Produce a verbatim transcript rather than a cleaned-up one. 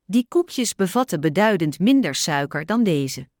Die koekjes bevatten beduidend minder suiker dan deze.